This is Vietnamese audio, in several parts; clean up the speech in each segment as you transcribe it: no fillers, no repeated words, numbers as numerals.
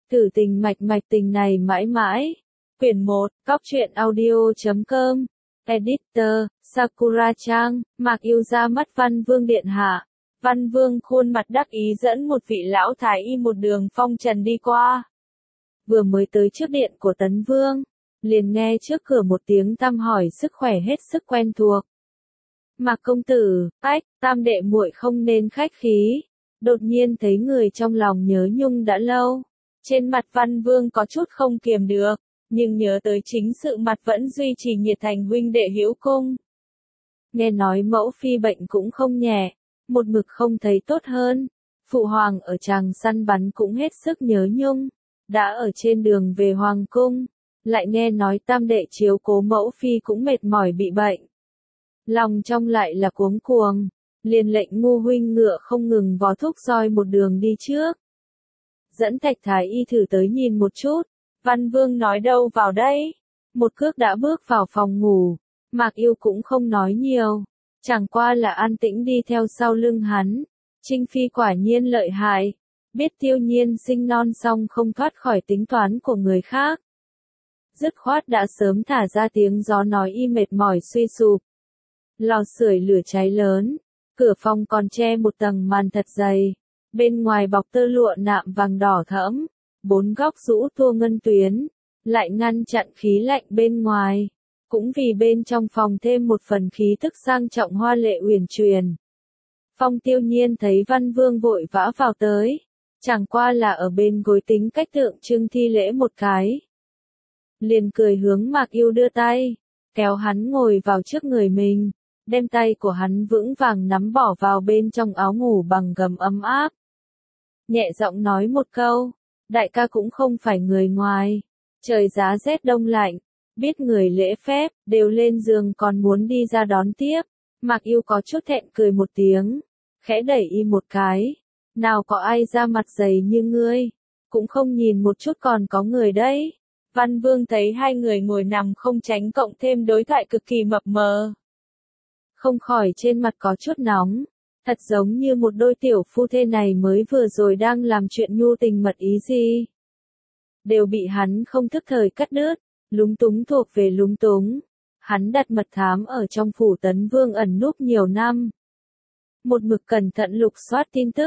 Thử tình mạch mạch tình này mãi mãi. Quyển 1, Cóc truyện audio.com. Editor, Sakura-chan, Mạc Yêu ra mắt Văn Vương điện hạ. Văn Vương khuôn mặt đắc ý dẫn một vị lão thái y một đường phong trần đi qua. Vừa mới tới trước điện của Tấn Vương, liền nghe trước cửa một tiếng thăm hỏi sức khỏe hết sức quen thuộc. Mạc công tử, ách, tam đệ muội không nên khách khí. Đột nhiên thấy người trong lòng nhớ nhung đã lâu. Trên mặt Văn Vương có chút không kiềm được, nhưng nhớ tới chính sự mặt vẫn duy trì nhiệt thành huynh đệ hữu cung. Nghe nói mẫu phi bệnh cũng không nhẹ, một mực không thấy tốt hơn. Phụ hoàng ở tràng săn bắn cũng hết sức nhớ nhung. Đã ở trên đường về hoàng cung, lại nghe nói tam đệ chiếu cố mẫu phi cũng mệt mỏi bị bệnh. Lòng trong lại là cuống cuồng, liền lệnh Ngô huynh ngựa không ngừng vó thúc roi một đường đi trước. Dẫn Thạch Thái y thử tới nhìn một chút, Văn Vương nói đâu vào đây. Một cước đã bước vào phòng ngủ, Mạc Yêu cũng không nói nhiều, chẳng qua là an tĩnh đi theo sau lưng hắn. Trinh Phi quả nhiên lợi hại, biết Tiêu Nhiên sinh non xong không thoát khỏi tính toán của người khác. Dứt khoát đã sớm thả ra tiếng gió nói y mệt mỏi suy sụp. Lò sưởi lửa cháy lớn, cửa phòng còn che một tầng màn thật dày, bên ngoài bọc tơ lụa nạm vàng đỏ thẫm, bốn góc rũ tua ngân tuyến, lại ngăn chặn khí lạnh bên ngoài, cũng vì bên trong phòng thêm một phần khí tức sang trọng hoa lệ uyển chuyển. Phong Tiêu Nhiên thấy Văn Vương vội vã vào tới, chẳng qua là ở bên gối tính cách tượng trưng thi lễ một cái. Liền cười hướng Mạc Yêu đưa tay, kéo hắn ngồi vào trước người mình, đem tay của hắn vững vàng nắm bỏ vào bên trong áo ngủ bằng gấm ấm áp. Nhẹ giọng nói một câu, đại ca cũng không phải người ngoài, trời giá rét đông lạnh, biết người lễ phép, đều lên giường còn muốn đi ra đón tiếp. Mạc Yêu có chút thẹn cười một tiếng, khẽ đẩy y một cái, nào có ai ra mặt dày như ngươi, cũng không nhìn một chút còn có người đấy. Văn Vương thấy hai người ngồi nằm không tránh cộng thêm đối thoại cực kỳ mập mờ, không khỏi trên mặt có chút nóng, thật giống như một đôi tiểu phu thê này mới vừa rồi đang làm chuyện nhu tình mật ý gì. Đều bị hắn không thức thời cắt đứt, lúng túng thuộc về lúng túng. Hắn đặt mật thám ở trong phủ Tấn Vương ẩn núp nhiều năm. Một mực cẩn thận lục soát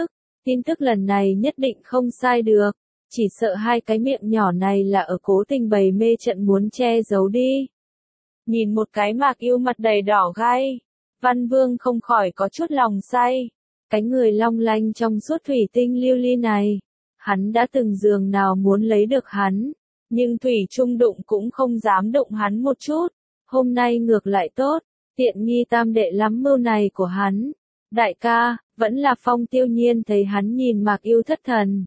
tin tức lần này nhất định không sai được, chỉ sợ hai cái miệng nhỏ này là ở cố tình bày mê trận muốn che giấu đi. Nhìn một cái Mạc Yêu mặt đầy đỏ gai, Văn Vương không khỏi có chút lòng say. Cái người long lanh trong suốt thủy tinh lưu ly này, hắn đã từng giường nào muốn lấy được hắn, nhưng thủy chung đụng cũng không dám đụng hắn một chút. Hôm nay ngược lại tốt, tiện nghi tam đệ lắm mưu này của hắn. Đại ca, vẫn là Phong Tiêu Nhiên thấy hắn nhìn Mạc Yêu thất thần,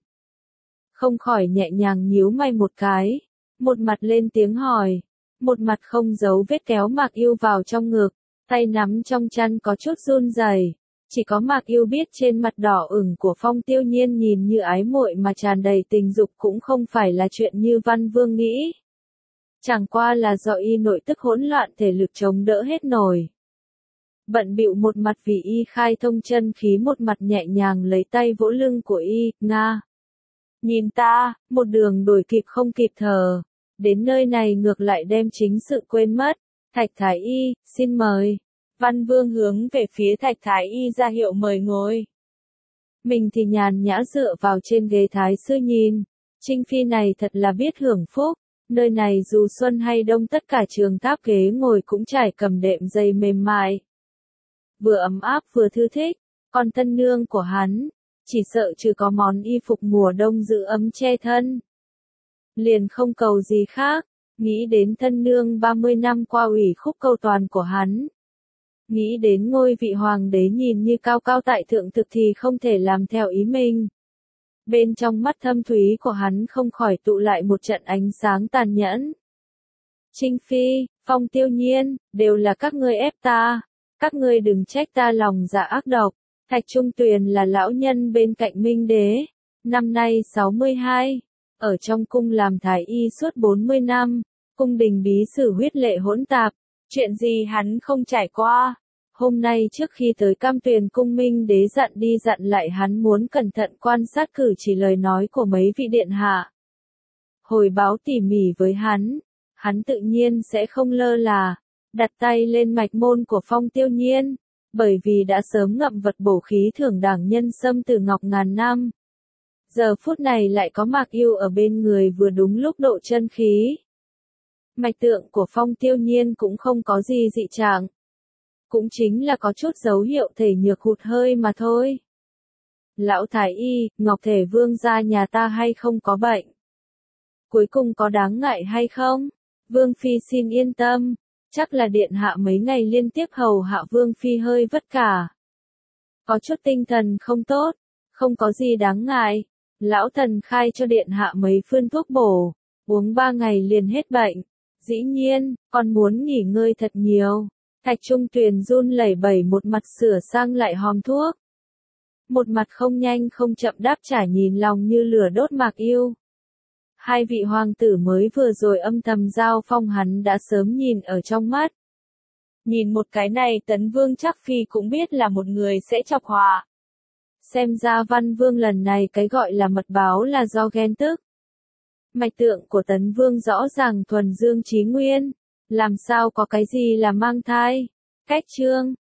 không khỏi nhẹ nhàng nhíu mày một cái, một mặt lên tiếng hỏi, một mặt không giấu vết kéo Mạc Yêu vào trong ngực, tay nắm trong chăn có chút run rẩy. Chỉ có Mạc Yêu biết trên mặt đỏ ửng của Phong Tiêu Nhiên nhìn như ái muội mà tràn đầy tình dục cũng không phải là chuyện như Văn Vương nghĩ. Chẳng qua là do y nội tức hỗn loạn thể lực chống đỡ hết nổi. Bận bịu một mặt vì y khai thông chân khí, một mặt nhẹ nhàng lấy tay vỗ lưng của y, nga. Nhìn ta, một đường đuổi kịp không kịp thở, đến nơi này ngược lại đem chính sự quên mất. Thạch Thái y, xin mời. Văn Vương hướng về phía Thạch Thái y ra hiệu mời ngồi. Mình thì nhàn nhã dựa vào trên ghế thái sư nhìn. Trinh Phi này thật là biết hưởng phúc. Nơi này dù xuân hay đông tất cả trường tháp ghế ngồi cũng trải cầm đệm dày mềm mại. Vừa ấm áp vừa thư thích. Còn thân nương của hắn, chỉ sợ trừ có món y phục mùa đông giữ ấm che thân, liền không cầu gì khác. Nghĩ đến thân nương 30 năm qua ủy khúc cầu toàn của hắn, nghĩ đến ngôi vị hoàng đế nhìn như cao cao tại thượng thực thì không thể làm theo ý mình. Bên trong mắt thâm thúy của hắn không khỏi tụ lại một trận ánh sáng tàn nhẫn. Trinh Phi, Phong Tiêu Nhiên, đều là các ngươi ép ta, các ngươi đừng trách ta lòng dạ ác độc. Thạch Trung Tuyền là lão nhân bên cạnh Minh Đế, năm nay 62, ở trong cung làm thái y suốt 40 năm, cung đình bí sử huyết lệ hỗn tạp, chuyện gì hắn không trải qua. Hôm nay trước khi tới Cam Tuyền cung, Minh Đế dặn đi dặn lại hắn muốn cẩn thận quan sát cử chỉ lời nói của mấy vị điện hạ. hồi báo tỉ mỉ với hắn tự nhiên sẽ không lơ là, đặt tay lên mạch môn của Phong Tiêu Nhiên, bởi vì đã sớm ngậm vật bổ khí thưởng đảng nhân sâm từ ngọc ngàn năm. Giờ phút này lại có Mạc Yêu ở bên người vừa đúng lúc độ chân khí. Mạch tượng của Phong Tiêu Nhiên cũng không có gì dị trạng. Cũng chính là có chút dấu hiệu thể nhược hụt hơi mà thôi. Lão Thái Y, Ngọc Thể Vương gia nhà ta hay không có bệnh? Cuối cùng có đáng ngại hay không? Vương Phi xin yên tâm, chắc là điện hạ mấy ngày liên tiếp hầu hạ Vương Phi hơi vất cả. Có chút tinh thần không tốt, không có gì đáng ngại. Lão thần khai cho điện hạ mấy phương thuốc bổ, uống 3 ngày liền hết bệnh. Dĩ nhiên, con muốn nghỉ ngơi thật nhiều. Thạch Trung Tuyền run lẩy bẩy một mặt sửa sang lại hòm thuốc. Một mặt không nhanh không chậm đáp trả nhìn lòng như lửa đốt Mạc Yêu. Hai vị hoàng tử mới vừa rồi âm thầm giao phong hắn đã sớm nhìn ở trong mắt. Nhìn một cái này Tấn Vương chắc phi cũng biết là một người sẽ chọc họa. Xem ra Văn Vương lần này cái gọi là mật báo là do ghen tức. Mạch tượng của Tấn Vương rõ ràng thuần dương chí nguyên, làm sao có cái gì là mang thai. Cách chương